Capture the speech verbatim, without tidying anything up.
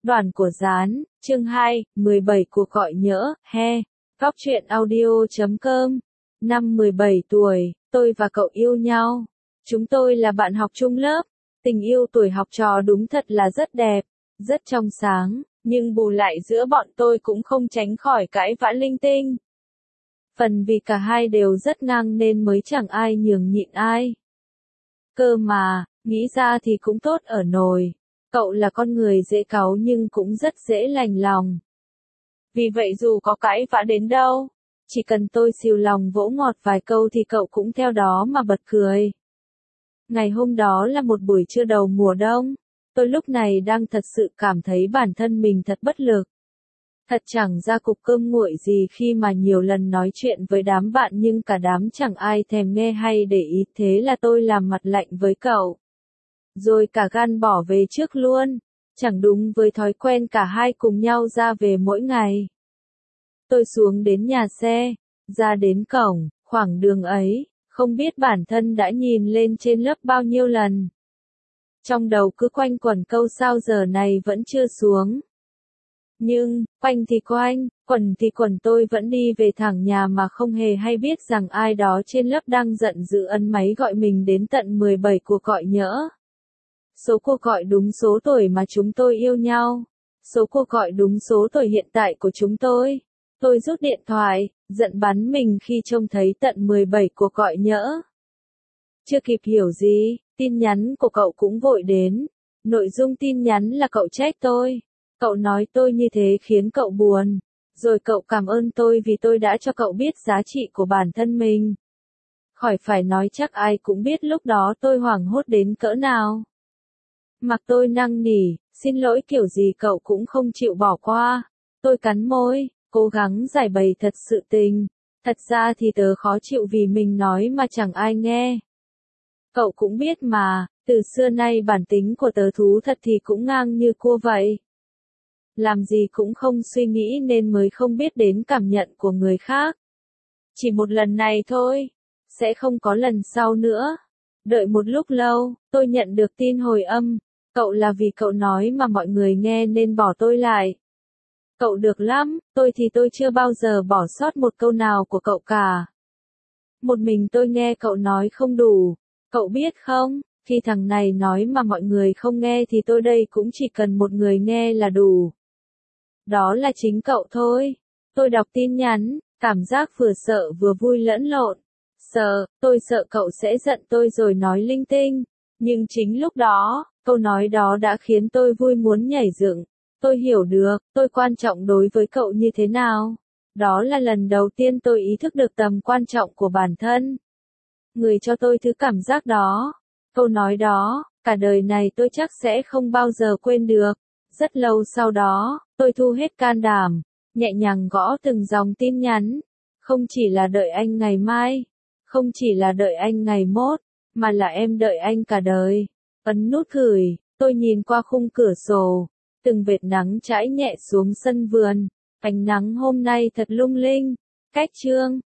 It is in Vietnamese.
Đoàn của Gián, chương hai, mười bảy cuộc gọi nhỡ, he. Góc truyện audio chấm com. Năm mười bảy tuổi, tôi và cậu yêu nhau. Chúng tôi là bạn học chung lớp. Tình yêu tuổi học trò đúng thật là rất đẹp, rất trong sáng, nhưng bù lại giữa bọn tôi cũng không tránh khỏi cãi vã linh tinh. Phần vì cả hai đều rất ngang nên mới chẳng ai nhường nhịn ai. Cơ mà, nghĩ ra thì cũng tốt ở nồi. Cậu là con người dễ cáu nhưng cũng rất dễ lành lòng. Vì vậy dù có cãi vã đến đâu, chỉ cần tôi xìu lòng vỗ ngọt vài câu thì cậu cũng theo đó mà bật cười. Ngày hôm đó là một buổi trưa đầu mùa đông. Tôi lúc này đang thật sự cảm thấy bản thân mình thật bất lực. Thật chẳng ra cục cơm nguội gì khi mà nhiều lần nói chuyện với đám bạn nhưng cả đám chẳng ai thèm nghe hay để ý, thế là tôi làm mặt lạnh với cậu. Rồi cả gan bỏ về trước luôn, chẳng đúng với thói quen cả hai cùng nhau ra về mỗi ngày. Tôi xuống đến nhà xe, ra đến cổng, khoảng đường ấy, không biết bản thân đã nhìn lên trên lớp bao nhiêu lần. Trong đầu cứ quanh quẩn câu sao giờ này vẫn chưa xuống. Nhưng, quanh thì quanh, quẩn thì quẩn tôi vẫn đi về thẳng nhà mà không hề hay biết rằng ai đó trên lớp đang giận dữ ấn máy gọi mình đến tận mười bảy cuộc gọi nhỡ. Số cuộc gọi đúng số tuổi mà chúng tôi yêu nhau. Số cuộc gọi đúng số tuổi hiện tại của chúng tôi. Tôi rút điện thoại, giận bắn mình khi trông thấy tận mười bảy cuộc gọi nhỡ. Chưa kịp hiểu gì, tin nhắn của cậu cũng vội đến. Nội dung tin nhắn là cậu trách tôi. Cậu nói tôi như thế khiến cậu buồn. Rồi cậu cảm ơn tôi vì tôi đã cho cậu biết giá trị của bản thân mình. Khỏi phải nói chắc ai cũng biết lúc đó tôi hoảng hốt đến cỡ nào. Mặc tôi năn nỉ, xin lỗi kiểu gì cậu cũng không chịu bỏ qua. Tôi cắn môi, cố gắng giải bày thật sự tình. Thật ra thì tớ khó chịu vì mình nói mà chẳng ai nghe. Cậu cũng biết mà, từ xưa nay bản tính của tớ thú thật thì cũng ngang như cua vậy. Làm gì cũng không suy nghĩ nên mới không biết đến cảm nhận của người khác. Chỉ một lần này thôi, sẽ không có lần sau nữa. Đợi một lúc lâu, tôi nhận được tin hồi âm. Cậu là vì cậu nói mà mọi người nghe nên bỏ tôi lại. Cậu được lắm, tôi thì tôi chưa bao giờ bỏ sót một câu nào của cậu cả. Một mình tôi nghe cậu nói không đủ. Cậu biết không, khi thằng này nói mà mọi người không nghe thì tôi đây cũng chỉ cần một người nghe là đủ. Đó là chính cậu thôi. Tôi đọc tin nhắn, cảm giác vừa sợ vừa vui lẫn lộn. Sợ, tôi sợ cậu sẽ giận tôi rồi nói linh tinh. Nhưng chính lúc đó, câu nói đó đã khiến tôi vui muốn nhảy dựng. Tôi hiểu được, tôi quan trọng đối với cậu như thế nào. Đó là lần đầu tiên tôi ý thức được tầm quan trọng của bản thân. Người cho tôi thứ cảm giác đó. Câu nói đó, cả đời này tôi chắc sẽ không bao giờ quên được. Rất lâu sau đó, tôi thu hết can đảm, nhẹ nhàng gõ từng dòng tin nhắn. Không chỉ là đợi anh ngày mai, không chỉ là đợi anh ngày mốt, mà là em đợi anh cả đời. Ấn nút gửi, tôi nhìn qua khung cửa sổ, từng vệt nắng chãi nhẹ xuống sân vườn. Ánh nắng hôm nay thật lung linh. Cách chương